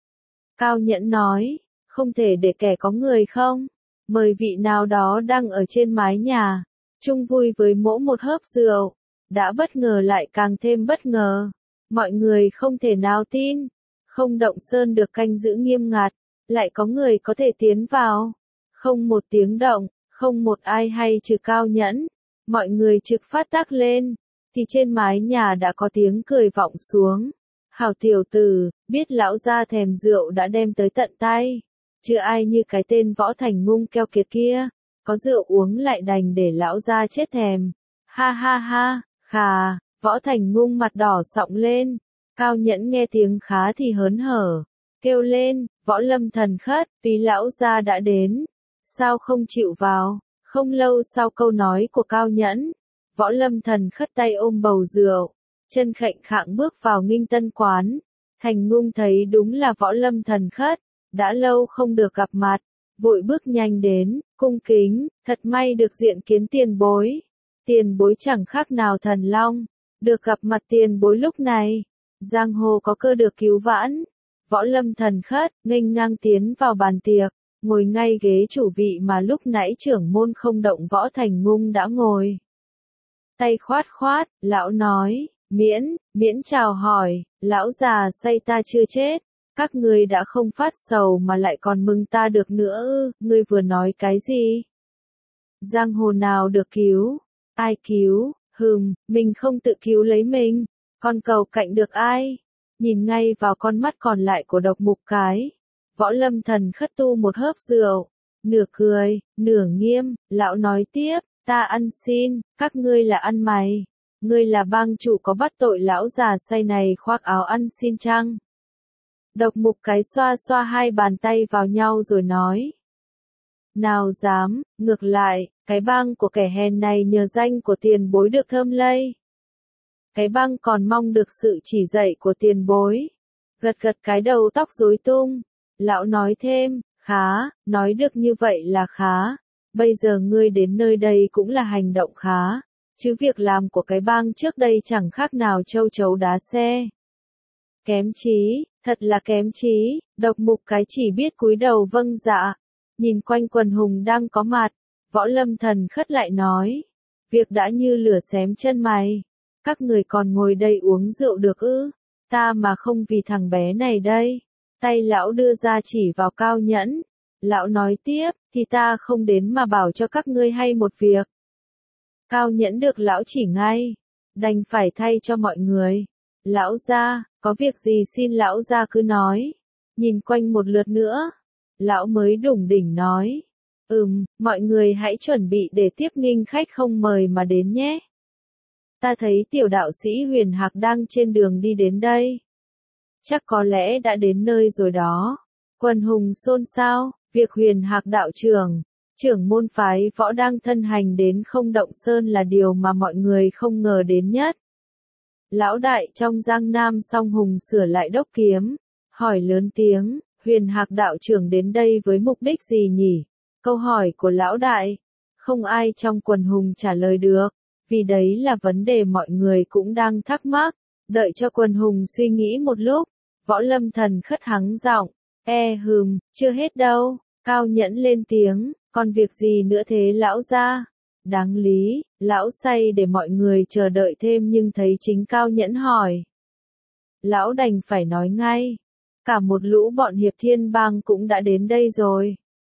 Cao Nhẫn nói, không thể để kẻ có người không, mời vị nào đó đang ở trên mái nhà, chung vui với mỗi một hớp rượu. Đã bất ngờ lại càng thêm bất ngờ, mọi người không thể nào tin, không động sơn được canh giữ nghiêm ngặt, lại có người có thể tiến vào, không một tiếng động, không một ai hay trừ Cao Nhẫn. Mọi người trực phát tác lên, thì trên mái nhà đã có tiếng cười vọng xuống. Hảo tiểu tử, biết lão gia thèm rượu đã đem tới tận tay. Chưa ai như cái tên Võ Thành Ngung keo kiệt kia, có rượu uống lại đành để lão gia chết thèm. Ha ha ha, khà, Võ Thành Ngung mặt đỏ sọng lên. Cao Nhẫn nghe tiếng khá thì hớn hở, kêu lên, Võ Lâm thần khất, vì lão gia đã đến, sao không chịu vào? Không lâu sau câu nói của Cao Nhẫn, Võ Lâm thần khất tay ôm bầu rượu, chân khệnh khạng bước vào Nghinh Tân quán. Thành Ngung thấy đúng là Võ Lâm thần khất, đã lâu không được gặp mặt, vội bước nhanh đến, cung kính, thật may được diện kiến tiền bối. Tiền bối chẳng khác nào thần long, được gặp mặt tiền bối lúc này, giang hồ có cơ được cứu vãn. Võ Lâm thần khất, nghênh ngang tiến vào bàn tiệc, ngồi ngay ghế chủ vị mà lúc nãy trưởng môn không động Võ Thành Ngung đã ngồi. Tay khoát khoát, lão nói, miễn chào hỏi, lão già say ta chưa chết, các ngươi đã không phát sầu mà lại còn mừng ta được nữa ư, ngươi vừa nói cái gì? Giang hồ nào được cứu? Ai cứu? Mình không tự cứu lấy mình, còn cầu cạnh được ai? Nhìn ngay vào con mắt còn lại của Độc Mục Cái, Võ Lâm thần khất tu một hớp rượu, nửa cười, nửa nghiêm, lão nói tiếp, ta ăn xin, các ngươi là ăn mày. Ngươi là bang chủ có bắt tội lão già say này khoác áo ăn xin chăng? Độc mục cái xoa xoa hai bàn tay vào nhau rồi nói. Nào dám, ngược lại, cái bang của kẻ hèn này nhờ danh của tiền bối được thơm lây. Cái bang còn mong được sự chỉ dạy của tiền bối. Gật gật cái đầu tóc rối tung. Lão nói thêm, khá, nói được như vậy là khá. Bây giờ ngươi đến nơi đây cũng là hành động khá. Chứ việc làm của cái bang trước đây chẳng khác nào châu chấu đá xe. Kém chí, thật là kém chí, độc mục cái chỉ biết cúi đầu vâng dạ. Nhìn quanh quần hùng đang có mặt, Võ Lâm Thần khất lại nói. Việc đã như lửa xém chân mày. Các người còn ngồi đây uống rượu được ư? Ta mà không vì thằng bé này đây. Tay lão đưa ra chỉ vào Cao Nhẫn. Lão nói tiếp, thì ta không đến mà bảo cho các ngươi hay một việc. Cao Nhẫn được lão chỉ ngay. Đành phải thay cho mọi người. Lão gia, có việc gì xin lão gia cứ nói. Nhìn quanh một lượt nữa. Lão mới đủng đỉnh nói. Mọi người hãy chuẩn bị để tiếp nghinh khách không mời mà đến nhé. Ta thấy tiểu đạo sĩ Huyền Hạc đang trên đường đi đến đây. Chắc có lẽ đã đến nơi rồi đó. Quần hùng xôn xao, việc Huyền Hạc đạo trưởng môn phái võ đang thân hành đến Không Động Sơn là điều mà mọi người không ngờ đến nhất. Lão đại trong Giang Nam Song Hùng sửa lại đốc kiếm, hỏi lớn tiếng, Huyền Hạc đạo trưởng đến đây với mục đích gì nhỉ? Câu hỏi của lão đại, không ai trong quần hùng trả lời được, vì đấy là vấn đề mọi người cũng đang thắc mắc. Đợi cho quần hùng suy nghĩ một lúc, Võ Lâm Thần khất hắng giọng, chưa hết đâu. Cao Nhẫn lên tiếng, còn việc gì nữa thế lão gia? Đáng lý, lão say để mọi người chờ đợi thêm nhưng thấy chính Cao Nhẫn hỏi. Lão đành phải nói ngay, cả một lũ bọn Hiệp Thiên Bang cũng đã đến đây rồi.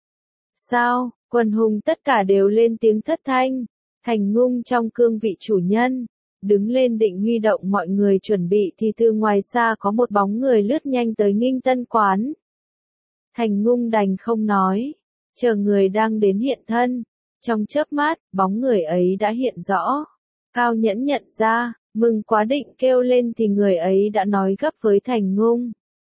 Sao? Quần hùng tất cả đều lên tiếng thất thanh. Thành Ngung trong cương vị chủ nhân, đứng lên định huy động mọi người chuẩn bị thì từ ngoài xa có một bóng người lướt nhanh tới Nghinh Tân quán. Thành Ngung đành không nói, chờ người đang đến hiện thân. Trong chớp mắt, bóng người ấy đã hiện rõ. Cao Nhẫn nhận ra, mừng quá định kêu lên thì người ấy đã nói gấp với Thành Ngung.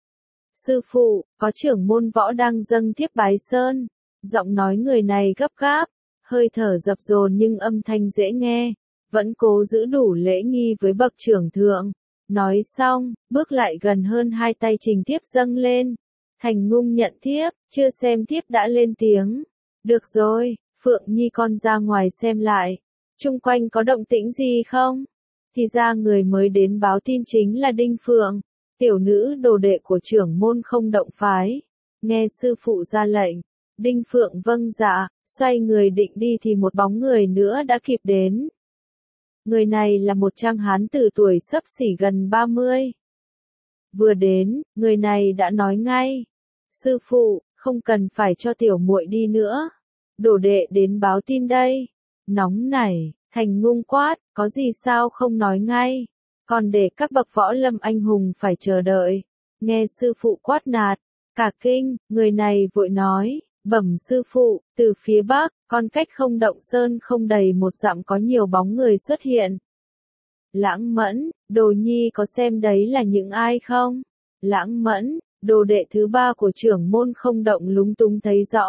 Sư phụ, có trưởng môn võ đang dâng thiếp bái sơn. Giọng nói người này gấp gáp, hơi thở dập dồn nhưng âm thanh dễ nghe, vẫn cố giữ đủ lễ nghi với bậc trưởng thượng. Nói xong, bước lại gần hơn hai tay trình thiếp dâng lên. Thành Ngung nhận thiếp, chưa xem thiếp đã lên tiếng. Được rồi, Phượng Nhi con ra ngoài xem lại. Chung quanh có động tĩnh gì không? Thì ra người mới đến báo tin chính là Đinh Phượng, tiểu nữ đồ đệ của trưởng môn Không Động phái. Nghe sư phụ ra lệnh, Đinh Phượng vâng dạ, xoay người định đi thì một bóng người nữa đã kịp đến. Người này là một trang hán tử tuổi xấp xỉ gần 30. Vừa đến, người này đã nói ngay. Sư phụ, không cần phải cho tiểu muội đi nữa. Đồ đệ đến báo tin đây. Nóng nảy, Thành Ngung quát, có gì sao không nói ngay. Còn để các bậc võ lâm anh hùng phải chờ đợi. Nghe sư phụ quát nạt, cả kinh, người này vội nói. Bẩm sư phụ, từ phía bắc, con cách Không Động Sơn không đầy một dặm có nhiều bóng người xuất hiện. Lãng Mẫn, Đồ Nhi có xem đấy là những ai không? Lãng Mẫn, đồ đệ thứ ba của trưởng môn Không Động lúng túng thấy rõ.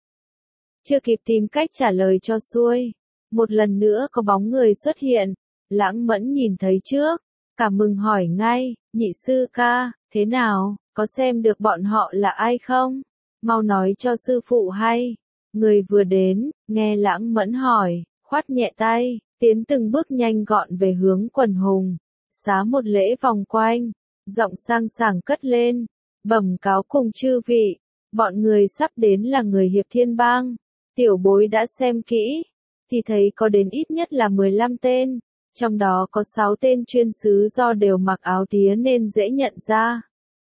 Chưa kịp tìm cách trả lời cho xuôi. Một lần nữa có bóng người xuất hiện. Lãng Mẫn nhìn thấy trước. Cả mừng hỏi ngay, nhị sư ca, thế nào, có xem được bọn họ là ai không? Mau nói cho sư phụ hay. Người vừa đến, nghe Lãng Mẫn hỏi, khoát nhẹ tay, tiến từng bước nhanh gọn về hướng quần hùng. Xá một lễ vòng quanh, giọng sang sảng cất lên, bẩm cáo cùng chư vị, bọn người sắp đến là người Hiệp Thiên Bang. Tiểu bối đã xem kỹ, thì thấy có đến ít nhất là 15 tên, trong đó có 6 tên chuyên sứ do đều mặc áo tía nên dễ nhận ra.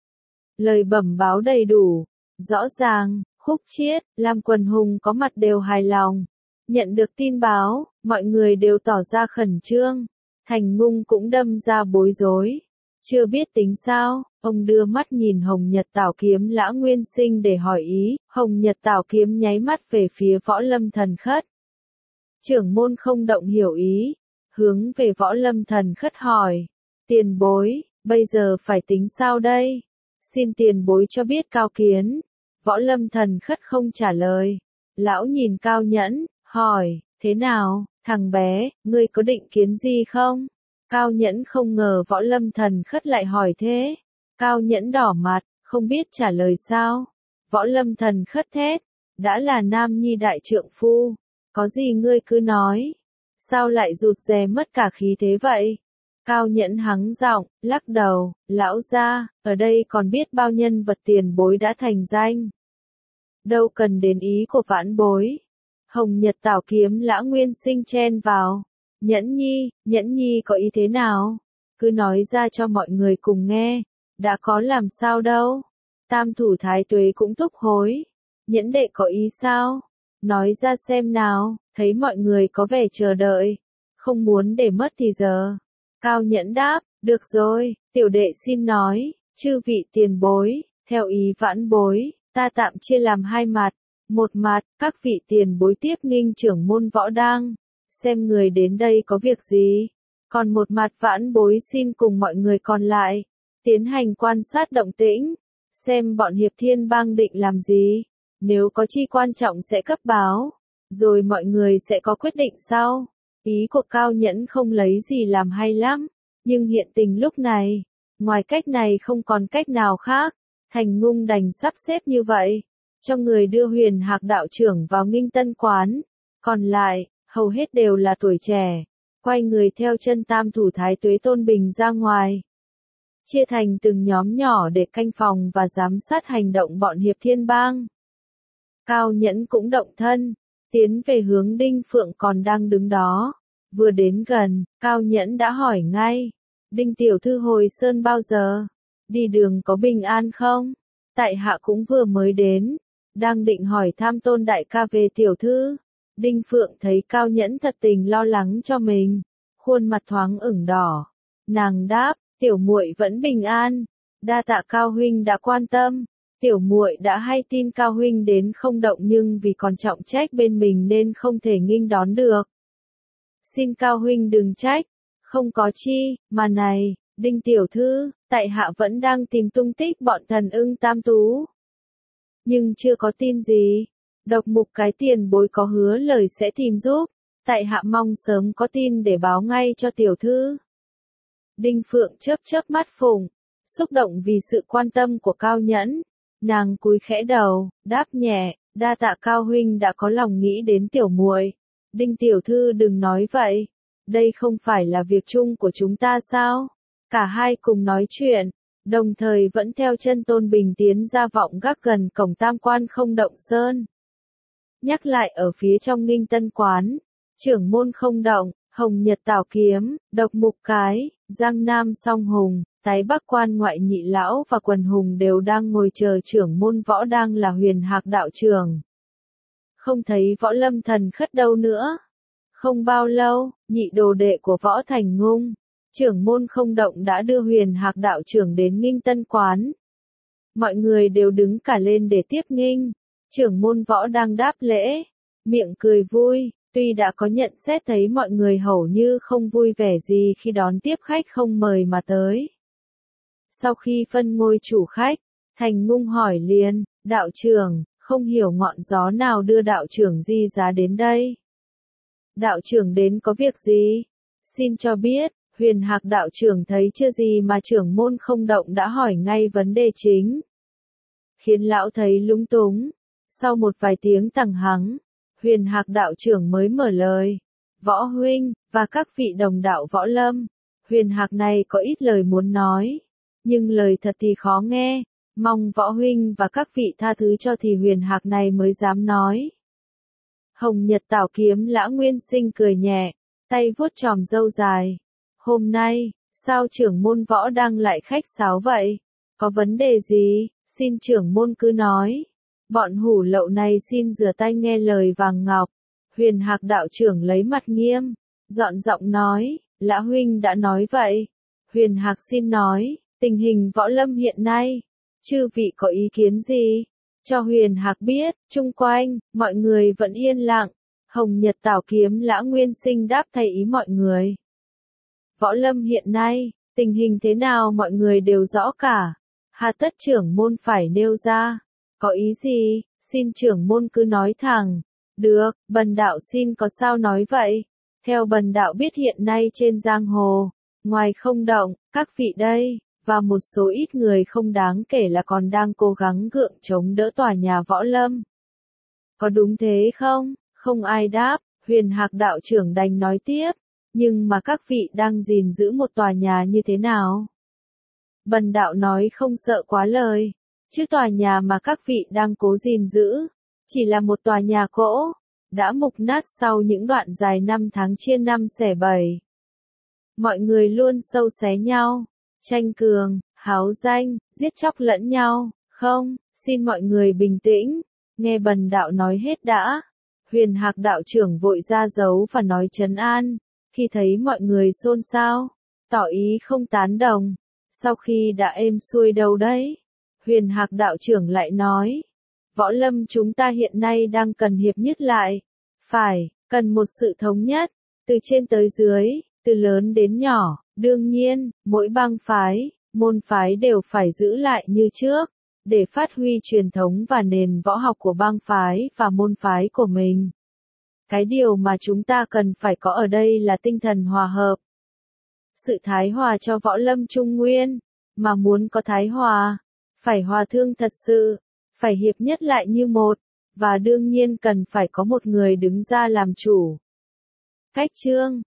Lời bẩm báo đầy đủ, rõ ràng, khúc chiết, làm quần hùng có mặt đều hài lòng. Nhận được tin báo, mọi người đều tỏ ra khẩn trương. Thành Ngung cũng đâm ra bối rối. Chưa biết tính sao, ông đưa mắt nhìn Hồng Nhật Tảo Kiếm Lã Nguyên Sinh để hỏi ý. Hồng Nhật Tảo Kiếm nháy mắt về phía Võ Lâm Thần khất. Trưởng môn Không Động hiểu ý. hướng về Võ Lâm Thần Khất hỏi, tiền bối, bây giờ phải tính sao đây? Xin tiền bối cho biết cao kiến. Võ Lâm Thần Khất không trả lời. Lão nhìn Cao Nhẫn, hỏi, thế nào, thằng bé, ngươi có định kiến gì không? Cao Nhẫn không ngờ Võ Lâm Thần Khất lại hỏi thế. Cao Nhẫn đỏ mặt, không biết trả lời sao. Võ Lâm Thần Khất thét, đã là nam nhi đại trượng phu, có gì ngươi cứ nói. Sao lại rụt rè mất cả khí thế vậy? Cao Nhẫn hắng giọng, lắc đầu, lão gia, ở đây còn biết bao nhân vật tiền bối đã thành danh. Đâu cần đến ý của vãn bối. Hồng Nhật Tảo Kiếm Lã Nguyên Sinh chen vào. Nhẫn nhi có ý thế nào? Cứ nói ra cho mọi người cùng nghe. Đã có làm sao đâu. Tam thủ thái tuế cũng thúc hối. Nhẫn đệ có ý sao? Nói ra xem nào, thấy mọi người có vẻ chờ đợi. Không muốn để mất thì giờ. Cao Nhẫn đáp, được rồi, tiểu đệ xin nói, chư vị tiền bối, theo ý vãn bối, ta tạm chia làm hai mặt. Một mặt, các vị tiền bối tiếp nghinh trưởng môn Võ Đang, xem người đến đây có việc gì. Còn một mặt vãn bối xin cùng mọi người còn lại, tiến hành quan sát động tĩnh, xem bọn Hiệp Thiên Bang định làm gì. Nếu có chi quan trọng sẽ cấp báo, rồi mọi người sẽ có quyết định sau. Ý của Cao Nhẫn không lấy gì làm hay lắm, nhưng hiện tình lúc này, ngoài cách này không còn cách nào khác, Thành Ngung đành sắp xếp như vậy, cho người đưa Huyền Hạc đạo trưởng vào Nghinh Tân quán, còn lại, hầu hết đều là tuổi trẻ, quay người theo chân tam thủ thái tuế Tôn Bình ra ngoài. Chia thành từng nhóm nhỏ để canh phòng và giám sát hành động bọn Hiệp Thiên Bang. Cao Nhẫn cũng động thân, tiến về hướng Đinh Phượng còn đang đứng đó. Vừa đến gần, Cao Nhẫn đã hỏi ngay, Đinh tiểu thư hồi sơn bao giờ? Đi đường có bình an không? Tại hạ cũng vừa mới đến, đang định hỏi thăm Tôn đại ca về tiểu thư. Đinh Phượng thấy Cao Nhẫn thật tình lo lắng cho mình, khuôn mặt thoáng ửng đỏ. Nàng đáp, tiểu muội vẫn bình an, đa tạ Cao huynh đã quan tâm. Tiểu muội đã hay tin Cao huynh đến không động nhưng vì còn trọng trách bên mình nên không thể nghinh đón được. Xin Cao huynh đừng trách, không có chi, mà này, Đinh tiểu thư, tại hạ vẫn đang tìm tung tích bọn Thần Ưng Tam Tú. Nhưng chưa có tin gì, độc mục cái tiền bối có hứa lời sẽ tìm giúp, tại hạ mong sớm có tin để báo ngay cho tiểu thư. Đinh Phượng chớp chớp mắt phụng, xúc động vì sự quan tâm của Cao Nhẫn. Nàng cúi khẽ đầu, đáp nhẹ, đa tạ Cao huynh đã có lòng nghĩ đến tiểu muội. Đinh tiểu thư đừng nói vậy, đây không phải là việc chung của chúng ta sao? Cả hai cùng nói chuyện, đồng thời vẫn theo chân Tôn Bình tiến ra vọng gác gần cổng Tam Quan Không Động Sơn. Nhắc lại ở phía trong Nghinh Tân quán, trưởng môn Không Động, Hồng Nhật Tảo Kiếm, Độc Mục Cái, Giang Nam Song Hùng, Tái Bắc Quan Ngoại Nhị Lão và Quần Hùng đều đang ngồi chờ trưởng môn Võ Đang là Huyền Hạc đạo trưởng. Không thấy Võ Lâm Thần Khất đâu nữa. Không bao lâu, nhị đồ đệ của Võ Thành Ngung, trưởng môn Không Động đã đưa Huyền Hạc đạo trưởng đến Nghinh Tân quán. Mọi người đều đứng cả lên để tiếp nghinh. Trưởng môn Võ đang đáp lễ, miệng cười vui, tuy đã có nhận xét thấy mọi người hầu như không vui vẻ gì khi đón tiếp khách không mời mà tới. Sau khi phân ngôi chủ khách, Thành Ngung hỏi liền, đạo trưởng, không hiểu ngọn gió nào đưa đạo trưởng Di Giá đến đây. Đạo trưởng đến có việc gì? Xin cho biết. Huyền Hạc đạo trưởng thấy chưa gì mà trưởng môn Không Động đã hỏi ngay vấn đề chính. Khiến lão thấy lúng túng. Sau một vài tiếng tằng hắng, Huyền Hạc đạo trưởng mới mở lời. Võ huynh, và các vị đồng đạo Võ Lâm, Huyền Hạc này có ít lời muốn nói. Nhưng lời thật thì khó nghe, mong Võ huynh và các vị tha thứ cho thì Huyền Hạc này mới dám nói. Hồng Nhật Tảo Kiếm Lã Nguyên Sinh cười nhẹ, tay vuốt chòm râu dài. Hôm nay, sao trưởng môn Võ đang lại khách sáo vậy? Có vấn đề gì? Xin trưởng môn cứ nói. Bọn hủ lậu này xin rửa tay nghe lời vàng ngọc. Huyền Hạc đạo trưởng lấy mặt nghiêm, dọn giọng nói, Lã huynh đã nói vậy. Huyền Hạc xin nói, tình hình Võ Lâm hiện nay, chư vị có ý kiến gì? Cho Huyền Hạc biết, chung quanh, mọi người vẫn yên lặng. Hồng Nhật Tảo Kiếm Lã Nguyên Sinh đáp thay ý mọi người. Võ Lâm hiện nay, tình hình thế nào mọi người đều rõ cả. Hà tất trưởng môn phải nêu ra. Có ý gì, xin trưởng môn cứ nói thẳng. Được, bần đạo xin có sao nói vậy. Theo bần đạo biết hiện nay trên giang hồ, ngoài không động, các vị đây, và một số ít người không đáng kể là còn đang cố gắng gượng chống đỡ tòa nhà Võ Lâm. Có đúng thế không? Không ai đáp, Huyền Hạc đạo trưởng đành nói tiếp. Nhưng mà các vị đang gìn giữ một tòa nhà như thế nào? Bần đạo nói không sợ quá lời. Chứ tòa nhà mà các vị đang cố gìn giữ, chỉ là một tòa nhà cỗ, đã mục nát sau những đoạn dài năm tháng chia năm xẻ bảy. Mọi người luôn sâu xé nhau, tranh cường, háo danh, giết chóc lẫn nhau. Không, xin mọi người bình tĩnh, nghe bần đạo nói hết đã. Huyền Hạc đạo trưởng vội ra dấu và nói trấn an, khi thấy mọi người xôn xao, tỏ ý không tán đồng. Sau khi đã êm xuôi đâu đấy, Huyền Hạc đạo trưởng lại nói, Võ Lâm chúng ta hiện nay đang cần hiệp nhất lại. Phải, cần một sự thống nhất, từ trên tới dưới, từ lớn đến nhỏ. Đương nhiên, mỗi bang phái, môn phái đều phải giữ lại như trước, để phát huy truyền thống và nền võ học của bang phái và môn phái của mình. Cái điều mà chúng ta cần phải có ở đây là tinh thần hòa hợp. Sự thái hòa cho Võ Lâm Trung Nguyên, mà muốn có thái hòa, phải hòa thương thật sự, phải hiệp nhất lại như một, và đương nhiên cần phải có một người đứng ra làm chủ. Cách chương